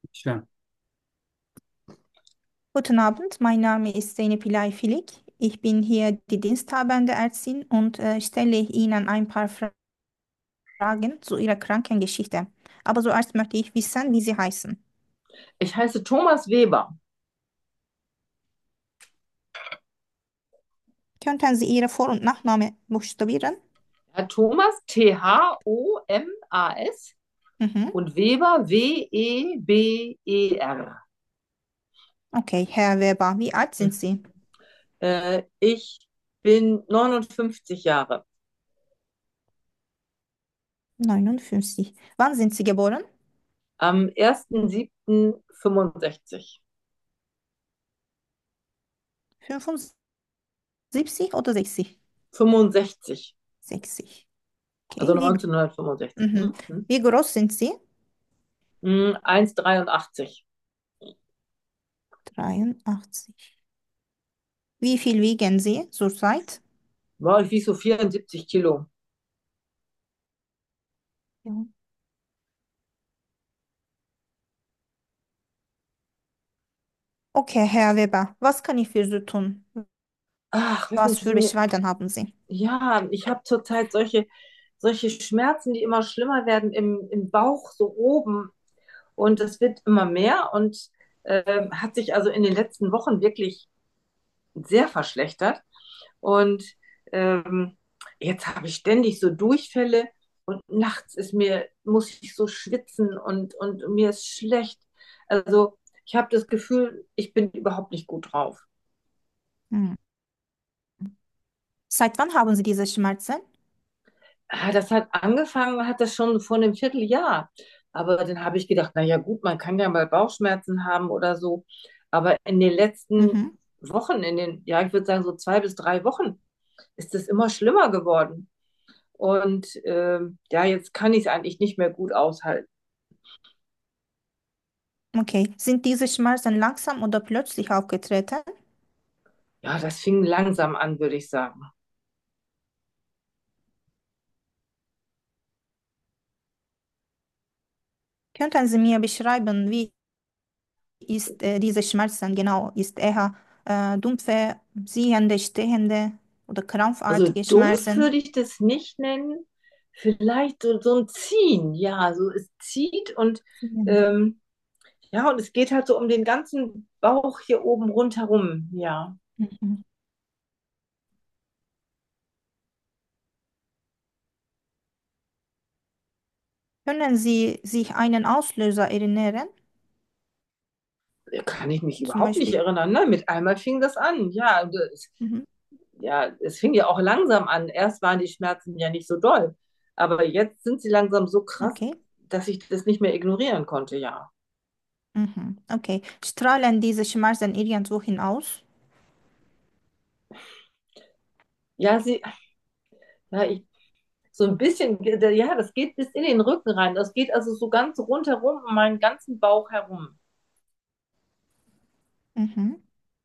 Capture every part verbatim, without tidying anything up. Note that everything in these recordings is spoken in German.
Schön. Guten Abend, mein Name ist Zeynep İlay Filik. Ich bin hier die diensthabende Ärztin und äh, stelle Ihnen ein paar Fra- Fragen zu Ihrer Krankengeschichte. Aber zuerst möchte ich wissen, wie Sie heißen. Ich heiße Thomas Weber. Könnten Sie Ihre Vor- und Nachname buchstabieren? Herr Thomas, T H O M A S Mhm. und Weber, W E B E R. Okay, Herr Weber, wie alt sind Sie? Äh, ich bin neunundfünfzig Jahre. neunundfünfzig. Wann sind Sie geboren? Am ersten siebten fünfundsechzig. fünfundsiebzig oder sechzig? fünfundsechzig. sechzig. Also Okay, wie, neunzehnhundertfünfundsechzig. mhm. Hm? Hm? Wie groß sind Sie? Hm, eins Komma dreiundachtzig. dreiundachtzig. Wie viel wiegen Sie zurzeit? War ich wie so vierundsiebzig Kilo. Ja. Okay, Herr Weber, was kann ich für Sie tun? Ach, wissen Was Sie, für mir, Beschwerden haben Sie? ja, ich habe zurzeit solche, solche Schmerzen, die immer schlimmer werden im, im Bauch, so oben. Und es wird immer mehr und ähm, hat sich also in den letzten Wochen wirklich sehr verschlechtert. Und ähm, jetzt habe ich ständig so Durchfälle und nachts ist mir, muss ich so schwitzen und, und mir ist schlecht. Also ich habe das Gefühl, ich bin überhaupt nicht gut drauf. Hm. Seit wann haben Sie diese Schmerzen? Ah, das hat angefangen, hat das schon vor einem Vierteljahr. Aber dann habe ich gedacht, na ja gut, man kann ja mal Bauchschmerzen haben oder so. Aber in den letzten Mhm. Wochen, in den, ja, ich würde sagen so zwei bis drei Wochen, ist es immer schlimmer geworden. Und ähm, ja, jetzt kann ich es eigentlich nicht mehr gut aushalten. Okay. Sind diese Schmerzen langsam oder plötzlich aufgetreten? Ja, das fing langsam an, würde ich sagen. Könnten Sie mir beschreiben, wie ist äh, diese Schmerzen genau? Ist eher äh, dumpfe, ziehende, stehende oder Also krampfartige dumpf Schmerzen? würde ich das nicht nennen. Vielleicht so, so ein Ziehen, ja, so es zieht und Ziehende. ähm, ja, und es geht halt so um den ganzen Bauch hier oben rundherum, ja. Mhm. Können Sie sich einen Auslöser erinnern? Kann ich mich Zum überhaupt nicht Beispiel. erinnern. Ne? Mit einmal fing das an. Ja, und es, Mhm. ja, es fing ja auch langsam an. Erst waren die Schmerzen ja nicht so doll. Aber jetzt sind sie langsam so krass, Okay. dass ich das nicht mehr ignorieren konnte, ja. Mhm. Okay. Strahlen diese Schmerzen irgendwo hinaus? Ja, sie, ja, ich, so ein bisschen, ja, das geht bis in den Rücken rein. Das geht also so ganz rundherum um meinen ganzen Bauch herum. Mhm.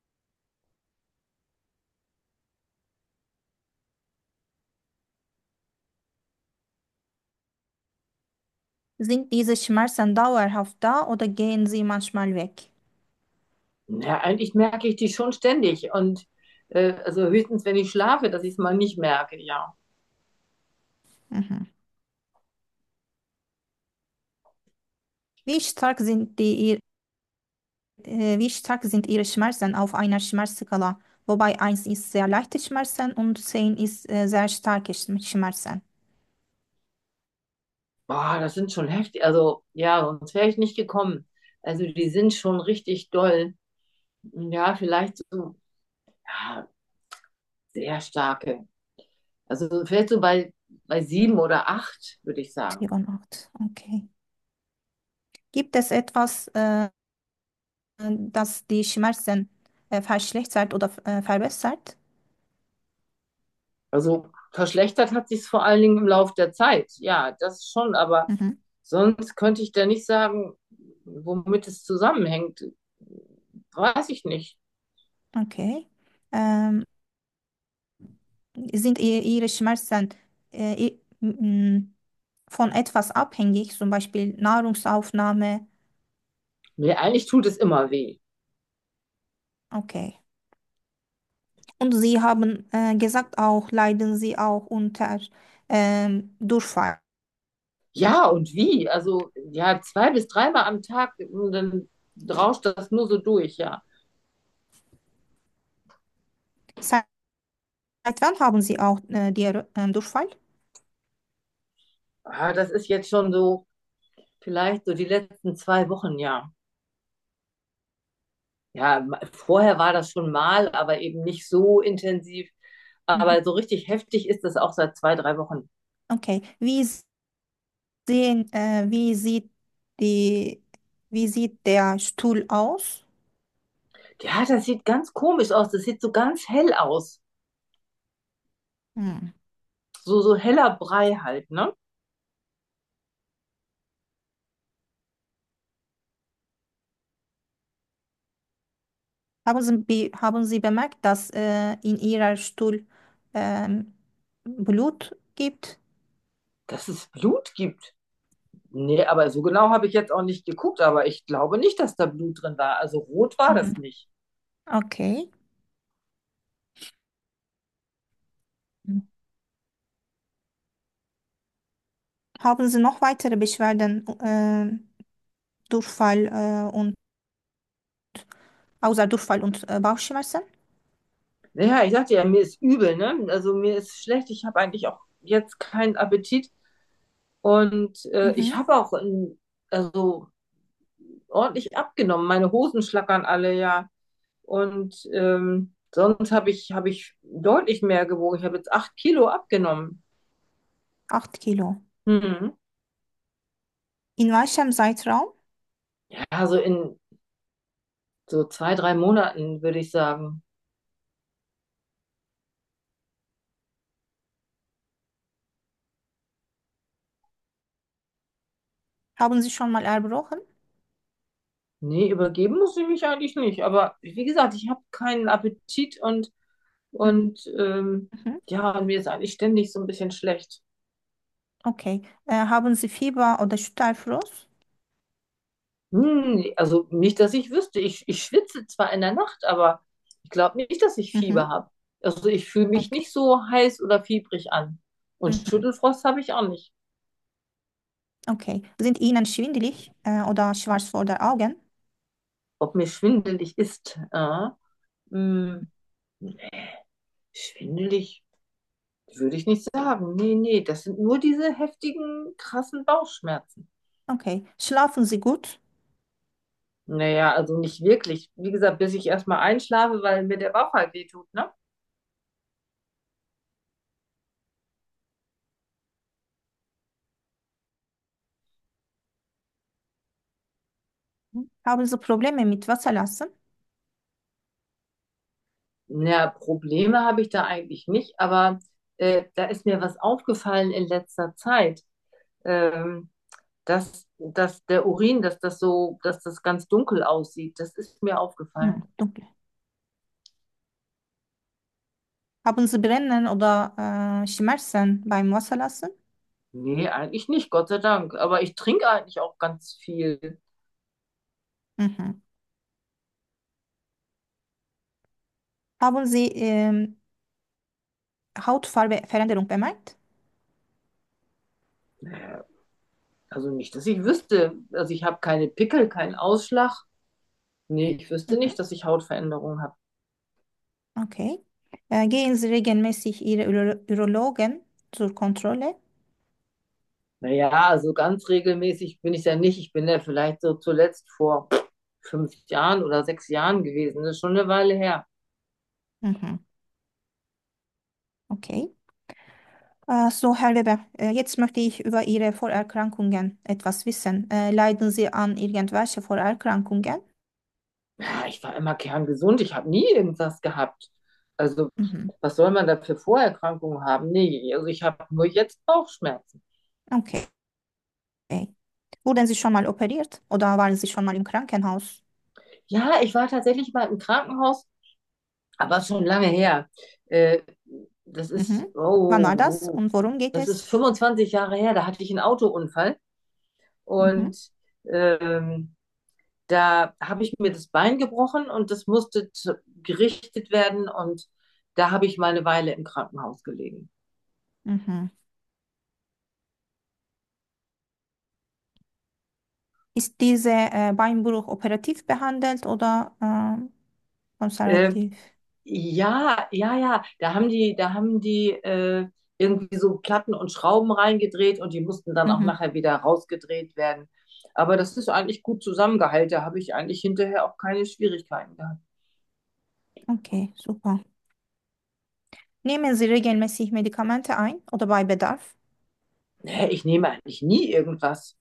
Sind diese Schmerzen dauerhaft da oder gehen sie manchmal weg? Ja, eigentlich merke ich die schon ständig. Und äh, also höchstens, wenn ich schlafe, dass ich es mal nicht merke, ja. Mhm. Wie stark sind die, äh, wie stark sind Ihre Schmerzen auf einer Schmerzskala? Wobei eins ist sehr leichte Schmerzen und zehn ist äh, sehr starke Sch- Schmerzen. Boah, das sind schon heftig. Also, ja, sonst wäre ich nicht gekommen. Also, die sind schon richtig doll. Ja, vielleicht so, ja, sehr starke. Also, vielleicht so bei, bei sieben oder acht, würde ich sagen. sieben und acht. Okay. Gibt es etwas, äh, das die Schmerzen äh, verschlechtert oder äh, verbessert? Also, verschlechtert hat sich es vor allen Dingen im Laufe der Zeit. Ja, das schon, aber Mhm. sonst könnte ich da nicht sagen, womit es zusammenhängt. Weiß ich nicht. Okay. Ähm, sind i- Ihre Schmerzen äh, i- m- von etwas abhängig, zum Beispiel Nahrungsaufnahme? Nee, eigentlich tut es immer weh. Okay. Und Sie haben äh, gesagt auch, leiden Sie auch unter ähm, Durchfall. Ja, und wie? Also, ja, zwei bis dreimal am Tag und dann rauscht das nur so durch, ja. Seit wann haben Sie auch äh, die, ähm, Durchfall? Ah, das ist jetzt schon so, vielleicht so die letzten zwei Wochen, ja. Ja, ma- vorher war das schon mal, aber eben nicht so intensiv. Mhm. Aber so richtig heftig ist das auch seit zwei, drei Wochen. Okay. Wie sehen, äh, wie sieht die, wie sieht der Stuhl aus? Ja, das sieht ganz komisch aus. Das sieht so ganz hell aus. Hm. So, so heller Brei halt, ne? Haben Sie, be- haben Sie bemerkt, dass äh, in Ihrer Stuhl ähm, Blut gibt? Dass es Blut gibt. Nee, aber so genau habe ich jetzt auch nicht geguckt, aber ich glaube nicht, dass da Blut drin war. Also rot war Mhm. das nicht. Okay. Haben Sie noch weitere Beschwerden, äh, Durchfall äh, und außer Durchfall und äh, Bauchschmerzen? Naja, ich sagte ja, mir ist übel, ne? Also mir ist schlecht. Ich habe eigentlich auch jetzt keinen Appetit. Und äh, ich Mhm. habe auch ähm, also ordentlich abgenommen. Meine Hosen schlackern alle, ja. Und ähm, sonst habe ich, habe ich deutlich mehr gewogen. Ich habe jetzt acht Kilo abgenommen. Acht Kilo. Mhm. In welchem Zeitraum? Ja, so in so zwei, drei Monaten würde ich sagen. Haben Sie schon mal erbrochen? Nee, übergeben muss ich mich eigentlich nicht. Aber wie gesagt, ich habe keinen Appetit und, und ähm, Mhm. ja, mir ist eigentlich ständig so ein bisschen schlecht. Okay. Äh, haben Sie Fieber oder Stallfrost? Hm, also nicht, dass ich wüsste. Ich, ich schwitze zwar in der Nacht, aber ich glaube nicht, dass ich Fieber Mhm. habe. Also ich fühle mich Okay. nicht so heiß oder fiebrig an. Und Mhm. Schüttelfrost habe ich auch nicht. Okay. Sind Ihnen schwindelig äh, oder schwarz vor der Augen? Ob mir schwindelig ist? Äh, hm, schwindelig würde ich nicht sagen. Nee, nee, das sind nur diese heftigen, krassen Bauchschmerzen. Okay. Schlafen Sie gut? Naja, also nicht wirklich. Wie gesagt, bis ich erstmal einschlafe, weil mir der Bauch halt wehtut, ne? Mhm. Haben Sie Probleme mit Wasserlassen? Ja, Probleme habe ich da eigentlich nicht, aber äh, da ist mir was aufgefallen in letzter Zeit, ähm, dass, dass der Urin, dass das so, dass das ganz dunkel aussieht. Das ist mir aufgefallen. Hm, dunkel. Haben Sie Brennen oder äh, Schmerzen beim Wasserlassen? Nee, eigentlich nicht, Gott sei Dank. Aber ich trinke eigentlich auch ganz viel. Mhm. Haben Sie ähm, Hautfarbeveränderung bemerkt? Äh, Also nicht, dass ich wüsste. Also ich habe keine Pickel, keinen Ausschlag. Nee, ich wüsste Mhm. nicht, dass ich Hautveränderungen habe. Okay. Äh, gehen Sie regelmäßig Ihre Uro Urologen zur Kontrolle? Naja, also ganz regelmäßig bin ich ja nicht. Ich bin ja vielleicht so zuletzt vor fünf Jahren oder sechs Jahren gewesen. Das ist schon eine Weile her. Mhm. Okay. Äh, so, Herr Weber, äh, jetzt möchte ich über Ihre Vorerkrankungen etwas wissen. Äh, leiden Sie an irgendwelchen Vorerkrankungen? Ja, ich war immer kerngesund. Ich habe nie irgendwas gehabt. Also, Mhm. was soll man da für Vorerkrankungen haben? Nee, also ich habe nur jetzt Bauchschmerzen. Okay. Wurden Sie schon mal operiert oder waren Sie schon mal im Krankenhaus? Ja, ich war tatsächlich mal im Krankenhaus, aber schon lange her. Äh, das ist, Mhm. Wann war das oh, und worum geht das ist es? fünfundzwanzig Jahre her. Da hatte ich einen Autounfall Mhm. und ähm, Da habe ich mir das Bein gebrochen und das musste t- gerichtet werden und da habe ich mal eine Weile im Krankenhaus gelegen. Mhm. Ist dieser äh, Beinbruch operativ behandelt oder äh, Äh, konservativ? ja, ja, ja, da haben die, da haben die äh, irgendwie so Platten und Schrauben reingedreht und die mussten dann auch Mhm. nachher wieder rausgedreht werden. Aber das ist eigentlich gut zusammengehalten. Da habe ich eigentlich hinterher auch keine Schwierigkeiten gehabt. Okay, super. Nehmen Sie regelmäßig Medikamente ein oder bei Bedarf? Nee, ich nehme eigentlich nie irgendwas.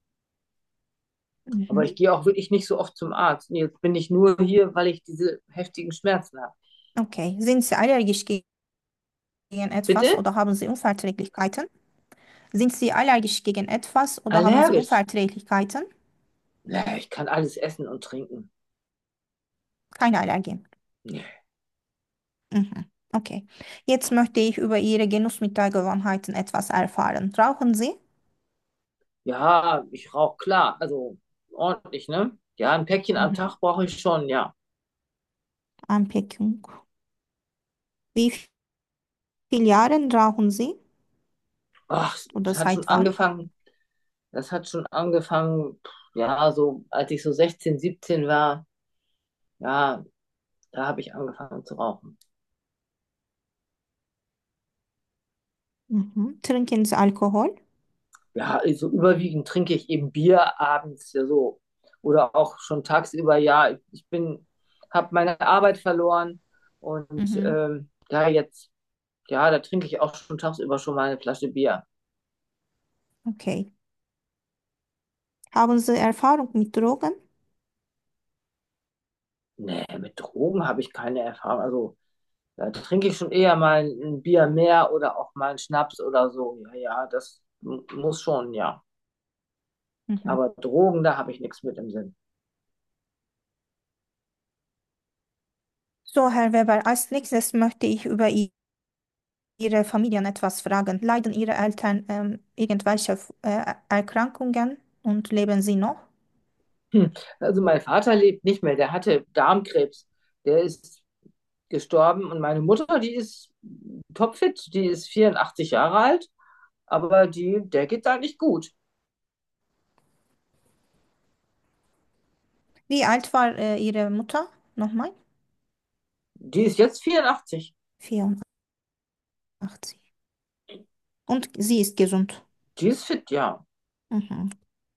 Aber ich Mhm. gehe auch wirklich nicht so oft zum Arzt. Jetzt bin ich nur hier, weil ich diese heftigen Schmerzen habe. Okay. Sind Sie allergisch gegen etwas Bitte? oder haben Sie Unverträglichkeiten? Sind Sie allergisch gegen etwas oder haben Sie Allergisch? Unverträglichkeiten? Nee, ich kann alles essen und trinken. Keine Allergien. Nee. Mhm. Okay. Jetzt möchte ich über Ihre Genussmittelgewohnheiten etwas erfahren. Rauchen Sie? Ja, ich rauche klar, also ordentlich, ne? Ja, ein Päckchen am Mhm. Tag brauche ich schon, ja. Anpickung. Wie viele Jahre rauchen Sie? Ach, Oder das hat schon seit wann? angefangen, das hat schon angefangen, ja, so als ich so sechzehn, siebzehn war, ja, da habe ich angefangen zu rauchen. Mhm. Trinken Sie Alkohol? Ja, also überwiegend trinke ich eben Bier abends, ja so. Oder auch schon tagsüber, ja, ich bin, habe meine Arbeit verloren und Mhm. ähm, ja, jetzt, ja, da trinke ich auch schon tagsüber schon mal eine Flasche Bier. Okay. Haben Sie Erfahrung mit Drogen? Nee, mit Drogen habe ich keine Erfahrung. Also da trinke ich schon eher mal ein Bier mehr oder auch mal einen Schnaps oder so. Ja, ja, das m- muss schon, ja. Mhm. Aber Drogen, da habe ich nichts mit im Sinn. So, Herr Weber, als nächstes möchte ich über I- Ihre Familien etwas fragen. Leiden Ihre Eltern ähm, irgendwelche äh, Erkrankungen und leben sie noch? Hm. Also mein Vater lebt nicht mehr, der hatte Darmkrebs. Der ist gestorben und meine Mutter, die ist topfit, die ist vierundachtzig Jahre alt, aber die, der geht da nicht gut. Wie alt war äh, Ihre Mutter? Nochmal? Die ist jetzt vierundachtzig. vierundachtzig. Und sie ist gesund. Die ist fit, ja. Mhm.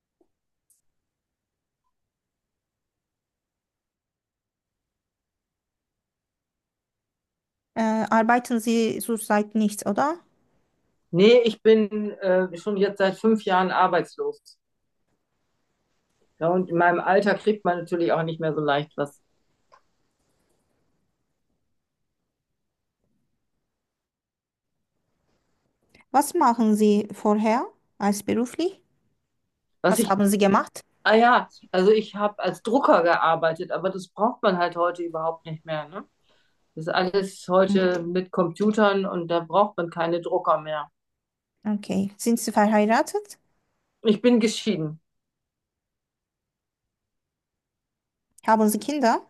Äh, arbeiten Sie zurzeit nicht, oder? Nee, ich bin äh, schon jetzt seit fünf Jahren arbeitslos. Ja, und in meinem Alter kriegt man natürlich auch nicht mehr so leicht was. Was machen Sie vorher als beruflich? Was Was ich, haben Sie gemacht? ah ja, also ich habe als Drucker gearbeitet, aber das braucht man halt heute überhaupt nicht mehr, ne? Das ist alles heute Mhm. mit Computern und da braucht man keine Drucker mehr. Okay. Sind Sie verheiratet? Ich bin geschieden. Haben Sie Kinder?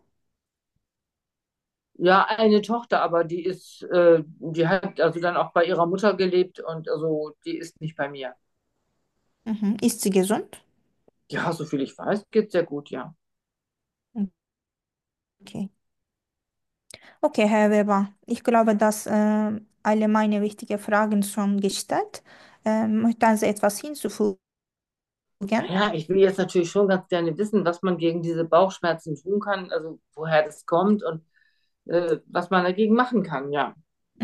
Ja, eine Tochter, aber die ist, äh, die hat also dann auch bei ihrer Mutter gelebt und also die ist nicht bei mir. Mhm. Ist sie gesund? Ja, so viel ich weiß, geht sehr gut, ja. Okay. Okay, Herr Weber, ich glaube, dass äh, alle meine wichtigen Fragen schon gestellt. Ähm, möchten Sie etwas hinzufügen? Naja, ich will jetzt natürlich schon ganz gerne wissen, was man gegen diese Bauchschmerzen tun kann, also woher das kommt und äh, was man dagegen machen kann, ja.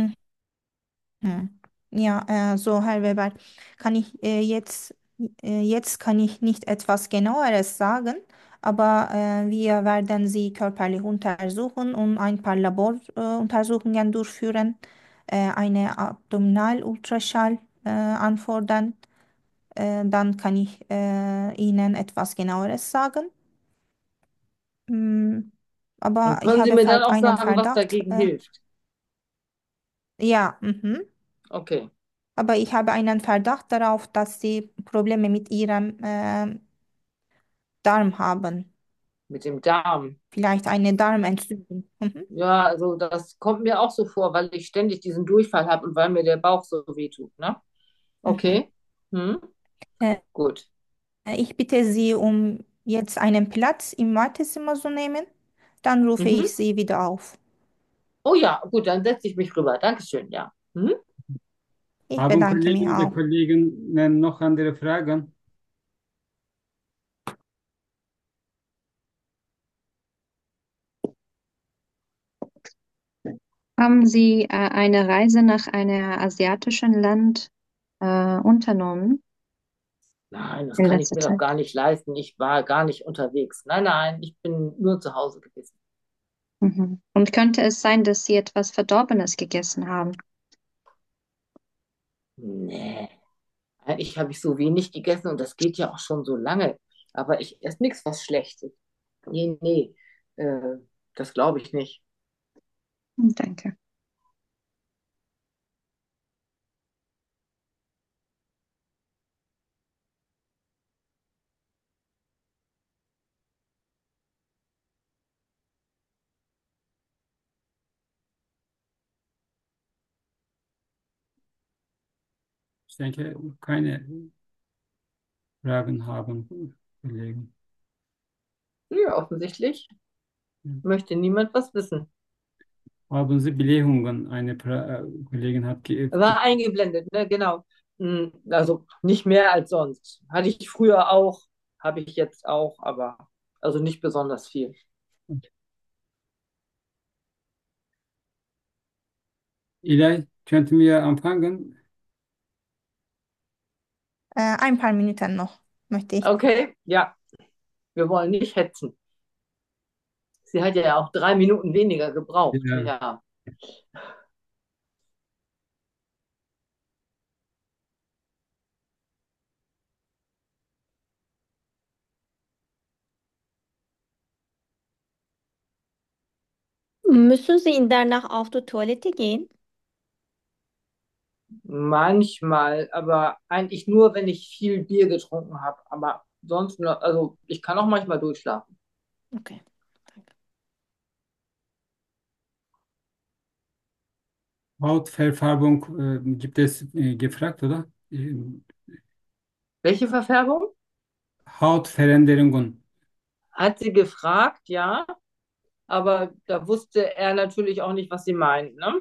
Mhm. Ja, äh, so, Herr Weber, kann ich äh, jetzt, äh, jetzt kann ich nicht etwas genaueres sagen, aber äh, wir werden Sie körperlich untersuchen und ein paar Laboruntersuchungen äh, Untersuchungen durchführen, äh, eine Abdominalultraschall äh, anfordern. Äh, dann kann ich äh, Ihnen etwas genaueres sagen. Mm, aber Und ich können Sie habe mir dann halt auch einen sagen, was Verdacht. dagegen Äh, hilft? ja, mhm. Okay. Aber ich habe einen Verdacht darauf, dass Sie Probleme mit Ihrem ähm, Darm haben. mit dem Darm. Vielleicht eine Darmentzündung. Mhm. Ja, also das kommt mir auch so vor, weil ich ständig diesen Durchfall habe und weil mir der Bauch so weh tut, ne? Mhm. Okay. Hm, Äh, gut. Ich bitte Sie, um jetzt einen Platz im Wartezimmer zu nehmen. Dann rufe Mhm. ich Sie wieder auf. Oh ja, gut, dann setze ich mich rüber. Dankeschön, ja. Mhm. Ich Haben bedanke mich Kollegen oder auch. Kolleginnen noch andere Fragen? Haben Sie äh, eine Reise nach einem asiatischen Land äh, unternommen Nein, das in kann ich letzter mir doch Zeit? gar nicht leisten. Ich war gar nicht unterwegs. Nein, nein, ich bin nur zu Hause gewesen. Mhm. Und könnte es sein, dass Sie etwas Verdorbenes gegessen haben? Nee, eigentlich habe ich so wenig gegessen und das geht ja auch schon so lange. Aber ich esse nichts, was schlecht ist. Nee, nee, äh, das glaube ich nicht. Hm, danke. Ich denke, keine Fragen haben Kollegen. Ja, offensichtlich möchte niemand was wissen. Haben Sie Belehrungen? Eine pra äh, Kollegin hat ge War eingeblendet, ne, genau. Hm, also nicht mehr als sonst. Hatte ich früher auch, habe ich jetzt auch, aber also nicht besonders viel. İlay, könnten wir anfangen? Äh, ein paar Minuten noch möchte ich. Okay, ja, wir wollen nicht hetzen. Sie hat ja auch drei Minuten weniger gebraucht. Ja. Ja. Müssen Sie in der Nacht auf die Toilette gehen? Manchmal, aber eigentlich nur, wenn ich viel Bier getrunken habe. Aber sonst, nur- also ich kann auch manchmal durchschlafen. Okay. Hautverfärbung äh, gibt es äh, gefragt, oder? Äh, Welche Verfärbung? Hautveränderungen. Hat sie gefragt, ja, aber da wusste er natürlich auch nicht, was sie meint, ne?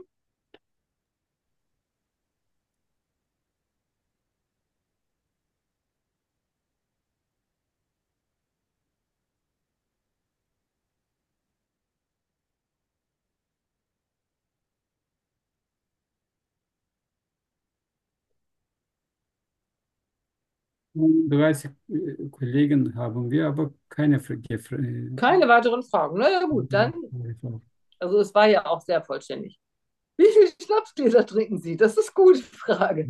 dreißig äh, Kollegen haben wir, aber keine Fra- gefra- äh, Keine weiteren Fragen. Na ja, gut, dann, also es war ja auch sehr vollständig. Wie viele Schnapsgläser trinken Sie? Das ist eine gute Frage.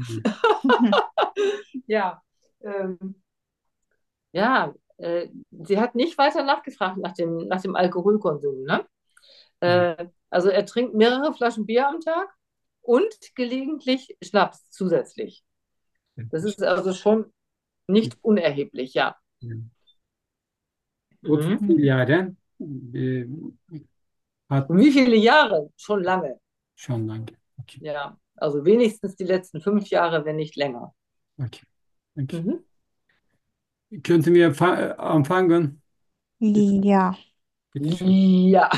Ja, ähm, ja, äh, sie hat nicht weiter nachgefragt nach dem, nach dem Alkoholkonsum, ne? Äh, also er trinkt mehrere Flaschen Bier am Tag und gelegentlich Schnaps zusätzlich. Das ist also schon nicht unerheblich, ja. otuz Mhm. Jahre äh, hat Und wie viele Jahre? Schon lange, schon lange. Okay. ja. Also wenigstens die letzten fünf Jahre, wenn nicht länger. Okay. Okay. Mhm. Könnten wir fa- äh, anfangen? Ja, Bitte schön. Ja.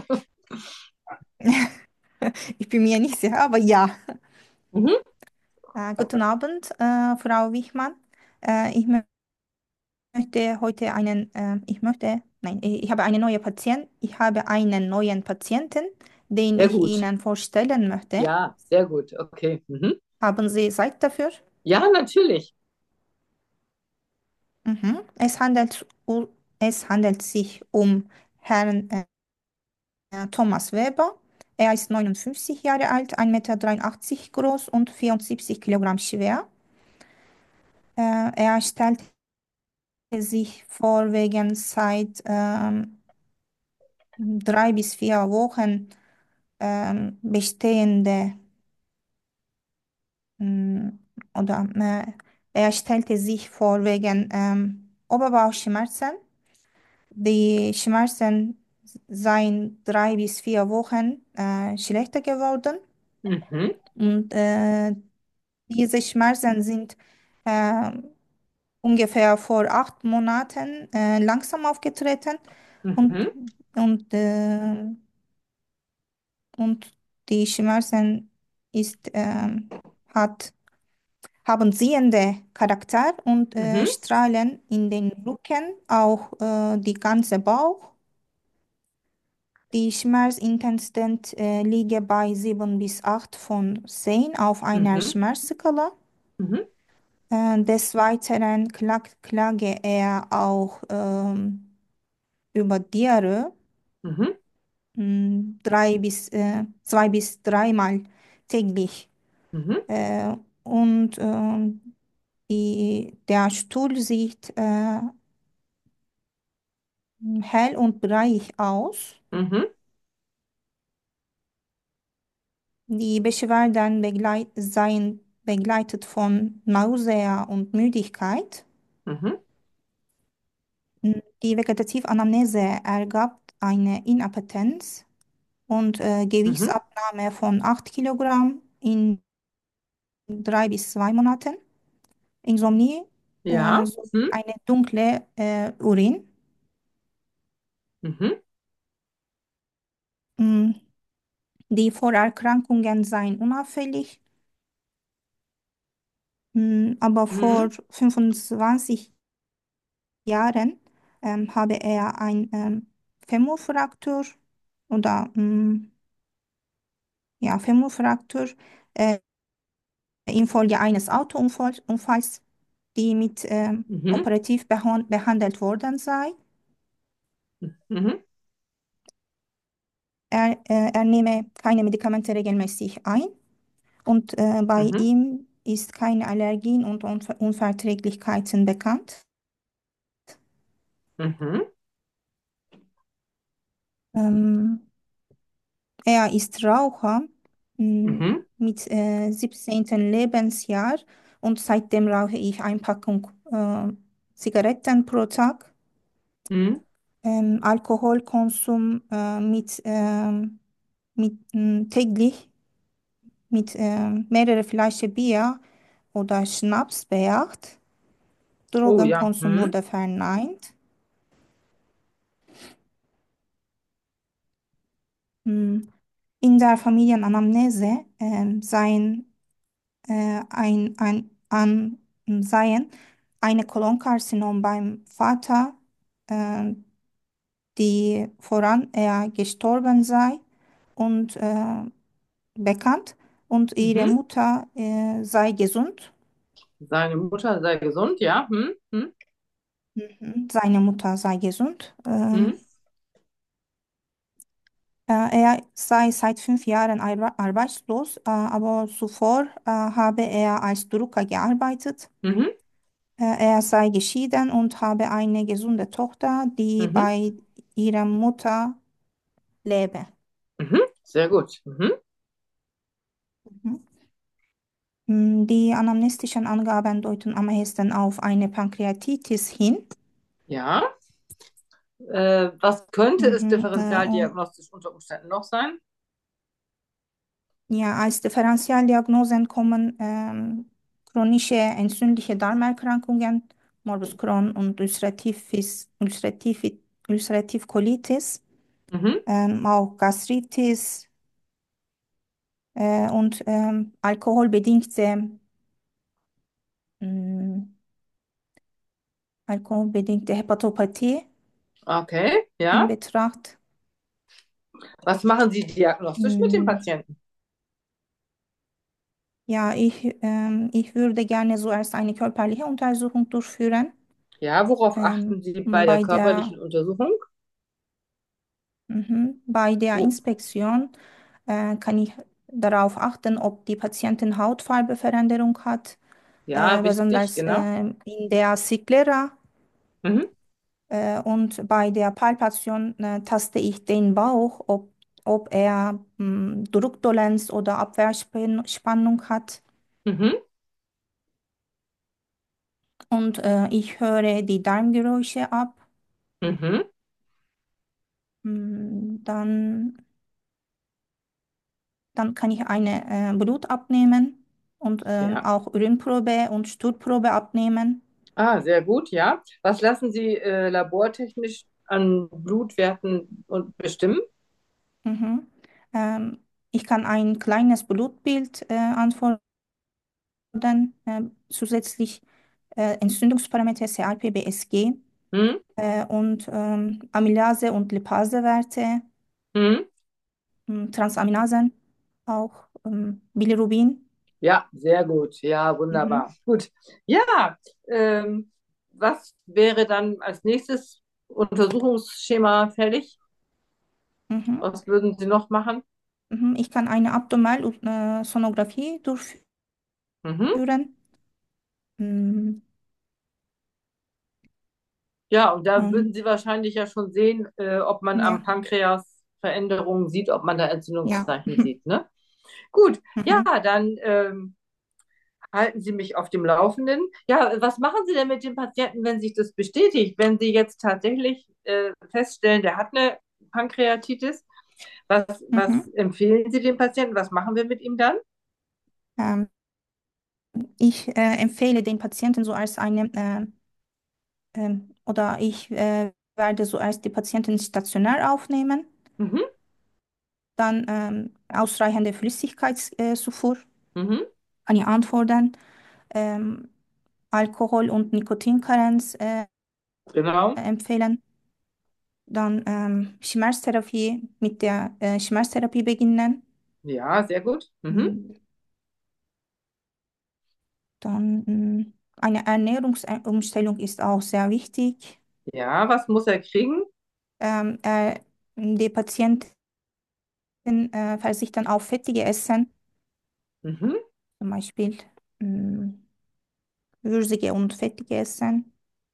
ich bin mir nicht sicher, aber ja. Mhm. Äh, guten Abend, äh, Frau Wichmann. Äh, ich mö- möchte heute einen, äh, ich möchte, nein, ich ich habe eine neue Patient, ich habe einen neuen Patienten, den Sehr ich gut. Ihnen vorstellen möchte. Ja, sehr gut. Okay. Mhm. Haben Sie Zeit dafür? Ja, natürlich. Mhm. Es handelt, u- es handelt sich um Herrn äh, Thomas Weber. Er ist neunundfünfzig Jahre alt, ein Meter dreiundachtzig groß und vierundsiebzig Kilogramm schwer. Äh, er stellte sich vor, wegen seit ähm, drei bis vier Wochen ähm, bestehende mh, oder äh, er stellte sich vor wegen ähm, Oberbauchschmerzen, die Schmerzen seien drei bis vier Wochen äh, schlechter geworden. Mhm. Und äh, diese Schmerzen sind äh, ungefähr vor acht Monaten äh, langsam aufgetreten. Und, Mhm. und, äh, und die Schmerzen ist, ähm, hat, haben sehende Charakter und äh, Mhm. strahlen in den Rücken, auch äh, die ganze Bauch. Die Schmerzintensität äh, liege bei sieben bis acht von zehn auf einer Mhm. Schmerzskala. Mhm. Äh, des Weiteren klag, klage er auch ähm, über Diarrhoe, Mhm. mh, drei bis, äh, zwei bis dreimal täglich. Mhm. Äh, und ähm, die, der Stuhl sieht äh, hell und bräich aus. Mhm. Die Beschwerden begleit seien begleitet von Nausea und Müdigkeit. Mhm. Die Vegetativ-Anamnese ergab eine Inappetenz und äh, Mhm. Gewichtsabnahme von acht Kilogramm in drei bis zwei Monaten. Insomnie äh, Ja. sowie Mhm. eine dunkle äh, Urin. Mhm. Mm, Die Vorerkrankungen seien unauffällig, mm, aber vor Mhm. fünfundzwanzig Jahren ähm, habe er ein ähm, Femurfraktur oder mm, ja, Femurfraktur äh, infolge eines Autounfalls, Unfalls, die mit ähm, Mhm. operativ behand behandelt worden sei. Mhm. Er, äh, er nehme keine Medikamente regelmäßig ein und äh, bei Mhm. ihm ist keine Allergien und Unver Unverträglichkeiten bekannt. Mhm. Ähm, Er ist Raucher mh, Mhm. mit äh, siebzehnten. Lebensjahr und seitdem rauche ich eine Packung äh, Zigaretten pro Tag. Mhm. Ähm, Alkoholkonsum äh, mit, ähm, mit mh, täglich mit ähm, mehrere Flaschen Bier oder Schnaps beacht. Oh ja. Drogenkonsum Mhm. wurde verneint. Mh, In der Familienanamnese ähm, seien äh, ein, ein, an, seien eine Kolonkarzinom beim Vater, äh, die voran er gestorben sei und äh, bekannt und ihre Mhm. Mutter äh, sei gesund. Seine Mutter sei gesund, ja. Mhm. Mhm. Mhm. Seine Mutter sei gesund. Ähm, Mhm. äh, er sei seit fünf Jahren arbe arbeitslos, äh, aber zuvor äh, habe er als Drucker gearbeitet. Mhm. Äh, Er sei geschieden und habe eine gesunde Tochter, die Mhm. bei ihrer Mutter lebe. Mhm. Sehr gut. Mhm. Mhm. Mm, Die anamnestischen Angaben deuten am ehesten auf eine Pankreatitis hin. Ja. Äh, was könnte es Mhm. Äh, und differentialdiagnostisch unter Umständen noch sein? ja, als Differentialdiagnosen kommen ähm, chronische entzündliche Darmerkrankungen, Morbus Crohn und ulcerative, ulcerative, ulcerative Colitis, Mhm. ähm, auch Gastritis äh, und ähm, alkoholbedingte mm, alkoholbedingte Hepatopathie Okay, in ja. Betracht. Was machen Sie diagnostisch mit dem Mm, Patienten? Ja, ich, ähm, ich würde gerne zuerst eine körperliche Untersuchung durchführen. Ja, worauf Ähm, achten Sie bei der bei der, körperlichen Untersuchung? mhm, bei der Wo? Inspektion äh, kann ich darauf achten, ob die Patientin Hautfarbeveränderung hat, Ja, äh, wichtig, besonders genau. äh, in der Sclera. Mhm. Äh, und bei der Palpation äh, taste ich den Bauch, ob, ob er mh, Druckdolenz oder Abwehrspannung hat. Mhm. Und äh, ich höre die Darmgeräusche ab. Mhm. Mm, Dann, dann kann ich eine äh, Blut abnehmen und ähm, Ja. auch Urinprobe und Stuhlprobe abnehmen. Ah, sehr gut, ja. Was lassen Sie äh, labortechnisch an Blutwerten und bestimmen? Mhm. Ähm, Ich kann ein kleines Blutbild äh, anfordern, äh, zusätzlich äh, Entzündungsparameter C R P, B S G Hm? äh, und ähm, Amylase- und Lipasewerte, Hm? ähm, Transaminasen, auch ähm, Bilirubin. Ja, sehr gut. Ja, Mhm. wunderbar. Gut. Ja, ähm, was wäre dann als nächstes Untersuchungsschema fällig? Mhm. Was würden Sie noch machen? Mhm. Ich kann eine Abdominalsonographie durchführen. Mhm. Mm, Ja, und da würden ähm, Sie wahrscheinlich ja schon sehen, äh, ob man am ja, Pankreas Veränderungen sieht, ob man da ja. Entzündungszeichen sieht, ne? Gut, ja, Mhm. dann ähm, halten Sie mich auf dem Laufenden. Ja, was machen Sie denn mit dem Patienten, wenn sich das bestätigt? Wenn Sie jetzt tatsächlich äh, feststellen, der hat eine Pankreatitis, was, was Mhm. empfehlen Sie dem Patienten? Was machen wir mit ihm dann? Ähm, Ich äh, empfehle den Patienten so als eine, äh, ähm, oder ich äh, werde so als die Patienten stationär aufnehmen, Mhm, dann ähm, ausreichende Flüssigkeitszufuhr mhm, kann ich anfordern, ähm, Alkohol- und Nikotinkarenz äh, genau. empfehlen, dann ähm, Schmerztherapie mit der äh, Schmerztherapie beginnen. Ja, sehr gut. Mhm. Mm, Dann mm, eine Ernährungsumstellung ist auch sehr wichtig. Ja, was muss er kriegen? Ähm, äh, Die Patienten äh, verzichten auf fettige Essen, Mhm. zum Beispiel mm, würzige und fettige Essen.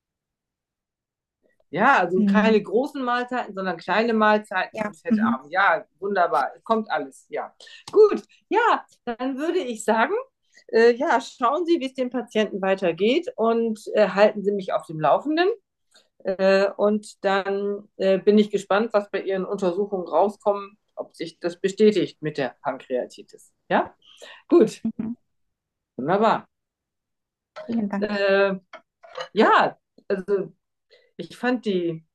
Ja, also Mm, keine großen Mahlzeiten, sondern kleine Mahlzeiten Ja, und mhm, fettarm. Ja, wunderbar. Kommt alles. Ja. Gut. Ja, dann würde ich sagen, äh, ja, schauen Sie, wie es dem Patienten weitergeht und äh, halten Sie mich auf dem Laufenden. Äh, und dann äh, bin ich gespannt, was bei Ihren Untersuchungen rauskommt, ob sich das bestätigt mit der Pankreatitis. Ja, gut. mhm. Wunderbar. Vielen Dank. Äh, ja, also ich fand die,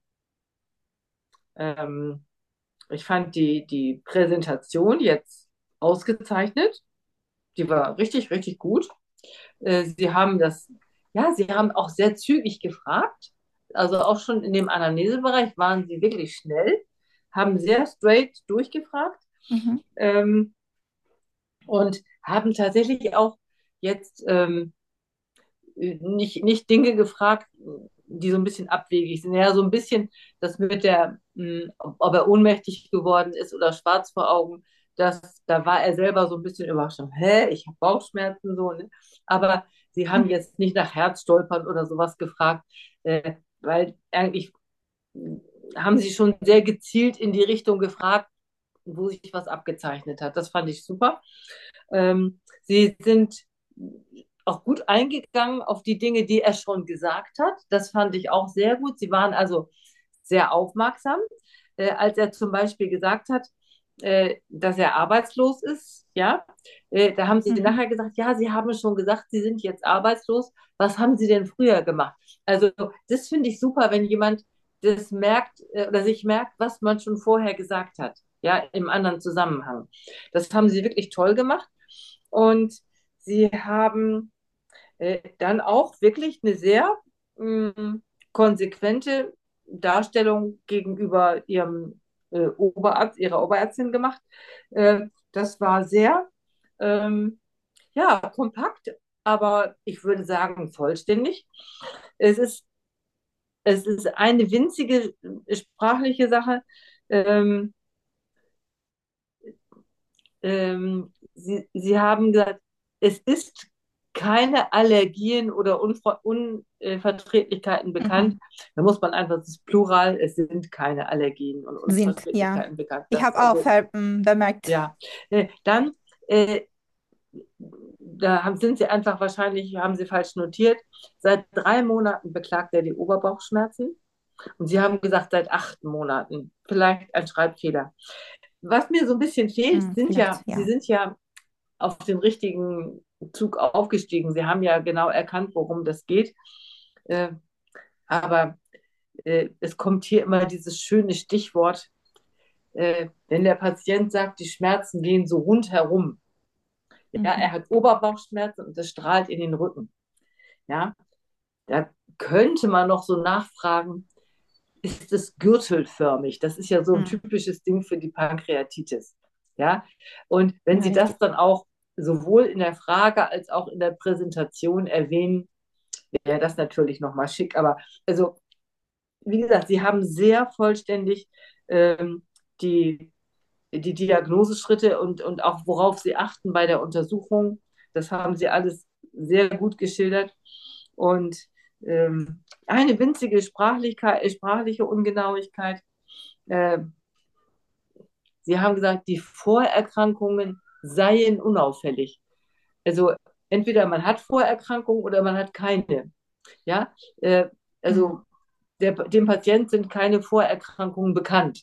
ähm, ich fand die, die Präsentation jetzt ausgezeichnet. Die war richtig, richtig gut. Äh, Sie haben das, ja, Sie haben auch sehr zügig gefragt. Also auch schon in dem Anamnesebereich waren Sie wirklich schnell, haben sehr straight durchgefragt, Mhm, ähm, und haben tatsächlich auch jetzt ähm, nicht, nicht Dinge gefragt, die so ein bisschen abwegig sind. Ja, so ein bisschen das mit der, mh, ob er ohnmächtig geworden ist oder schwarz vor Augen, das, da war er selber so ein bisschen überrascht. Hä, ich habe Bauchschmerzen so, ne? Aber sie haben mhm, jetzt nicht nach Herzstolpern oder sowas gefragt, äh, weil eigentlich mh, haben sie schon sehr gezielt in die Richtung gefragt, wo sich was abgezeichnet hat. Das fand ich super. Ähm, sie sind auch gut eingegangen auf die Dinge, die er schon gesagt hat. Das fand ich auch sehr gut. Sie waren also sehr aufmerksam, äh, als er zum Beispiel gesagt hat, äh, dass er arbeitslos ist. Ja, äh, da haben sie mhm, nachher gesagt, ja, Sie haben schon gesagt, Sie sind jetzt arbeitslos. Was haben Sie denn früher gemacht? Also das finde ich super, wenn jemand das merkt äh, oder sich merkt, was man schon vorher gesagt hat. Ja, im anderen Zusammenhang. Das haben Sie wirklich toll gemacht. Und sie haben äh, dann auch wirklich eine sehr mh, konsequente Darstellung gegenüber ihrem äh, Oberarzt, ihrer Oberärztin gemacht. Äh, das war sehr ähm, ja, kompakt, aber ich würde sagen vollständig. Es ist, es ist eine winzige sprachliche Sache. Ähm, ähm, Sie, Sie haben gesagt, es ist keine Allergien oder Unver Unverträglichkeiten bekannt. mhm. Da muss man einfach, das ist Plural, es sind keine Allergien und Sind, ja. Unverträglichkeiten bekannt. Ich Das habe auch also, ver ähm, bemerkt. ja. Äh, Dann, äh, da haben, sind Sie einfach wahrscheinlich, haben Sie falsch notiert. Seit drei Monaten beklagt er die Oberbauchschmerzen. Und Sie haben gesagt, seit acht Monaten. Vielleicht ein Schreibfehler. Was mir so ein bisschen fehlt, Hm, sind ja, vielleicht, Sie ja. sind ja auf den richtigen Zug aufgestiegen. Sie haben ja genau erkannt, worum das geht. Äh, aber äh, es kommt hier immer dieses schöne Stichwort, äh, wenn der Patient sagt, die Schmerzen gehen so rundherum. Ja, er Mhm. hat Oberbauchschmerzen und das strahlt in den Rücken. Ja, da könnte man noch so nachfragen, ist es gürtelförmig? Das ist ja so ein Hm. typisches Ding für die Pankreatitis. Ja, und wenn Ja, Sie richtig. das dann auch sowohl in der Frage als auch in der Präsentation erwähnen, wäre das natürlich nochmal schick. Aber also, wie gesagt, Sie haben sehr vollständig ähm, die, die Diagnoseschritte und, und auch worauf Sie achten bei der Untersuchung. Das haben Sie alles sehr gut geschildert. Und ähm, eine winzige Sprachlichkeit, sprachliche Ungenauigkeit. Äh, Sie haben gesagt, die Vorerkrankungen seien unauffällig. Also entweder man hat Vorerkrankungen oder man hat keine. Ja, äh, Hm. also der, dem Patient sind keine Vorerkrankungen bekannt,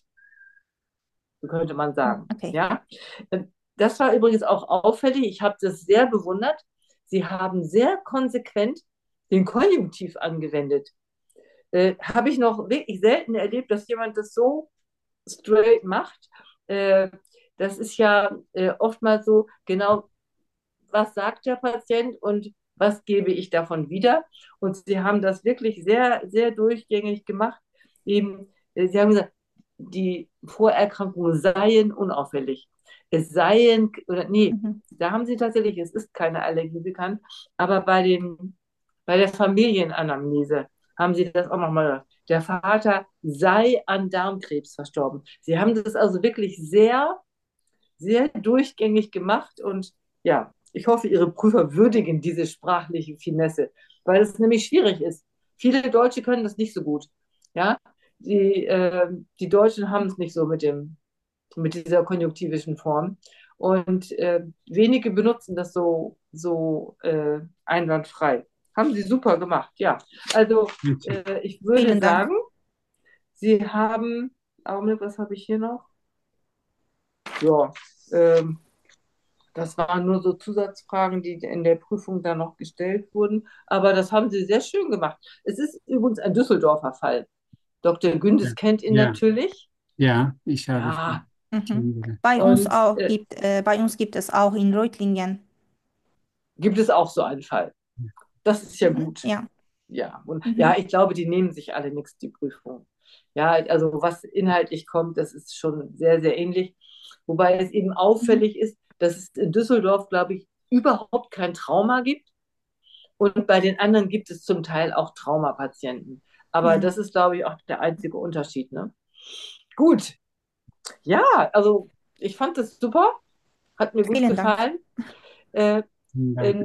so könnte man Hm, sagen. okay. Ja, das war übrigens auch auffällig. Ich habe das sehr bewundert. Sie haben sehr konsequent den Konjunktiv angewendet. Äh, habe ich noch wirklich selten erlebt, dass jemand das so straight macht. Äh, das ist ja äh, oftmals so, genau, was sagt der Patient und was gebe ich davon wieder? Und sie haben das wirklich sehr, sehr durchgängig gemacht. Eben, äh, sie haben gesagt, die Vorerkrankungen seien unauffällig. Es seien, oder nee, Mhm. da haben sie tatsächlich, es ist keine Allergie bekannt, aber bei, den, bei der Familienanamnese haben sie das auch nochmal gesagt. Der Vater sei an Darmkrebs verstorben. Sie haben das also wirklich sehr, sehr durchgängig gemacht und ja, ich hoffe, Ihre Prüfer würdigen diese sprachliche Finesse, weil es nämlich schwierig ist. Viele Deutsche können das nicht so gut. Ja, die, äh, die Deutschen haben es nicht so mit dem, mit dieser konjunktivischen Form. Und äh, wenige benutzen das so, so äh, einwandfrei. Haben sie super gemacht, ja. Also äh, ich würde Vielen Dank. sagen, Sie haben, Augenblick, was habe ich hier noch? Ja, ähm, das waren nur so Zusatzfragen, die in der Prüfung dann noch gestellt wurden. Aber das haben Sie sehr schön gemacht. Es ist übrigens ein Düsseldorfer Fall. Doktor Ja, Gündes kennt ihn ja, natürlich. ja, ich habe Ja, schon Mhm. kennengelernt. Bei uns und auch äh, gibt, äh, bei uns gibt es auch in Reutlingen. gibt es auch so einen Fall. Das ist ja Mhm. gut. Ja. Ja, und ja, Mhm. ich glaube, die nehmen sich alle nichts, die Prüfung. Ja, also was inhaltlich kommt, das ist schon sehr, sehr ähnlich. Wobei es eben Mhm. auffällig ist, dass es in Düsseldorf, glaube ich, überhaupt kein Trauma gibt. Und bei den anderen gibt es zum Teil auch Traumapatienten. Aber Ja. das ist, glaube ich, auch der einzige Unterschied. Ne? Gut, ja, also ich fand das super, hat mir gut Vielen Dank. gefallen. Äh, Vielen äh, Dank.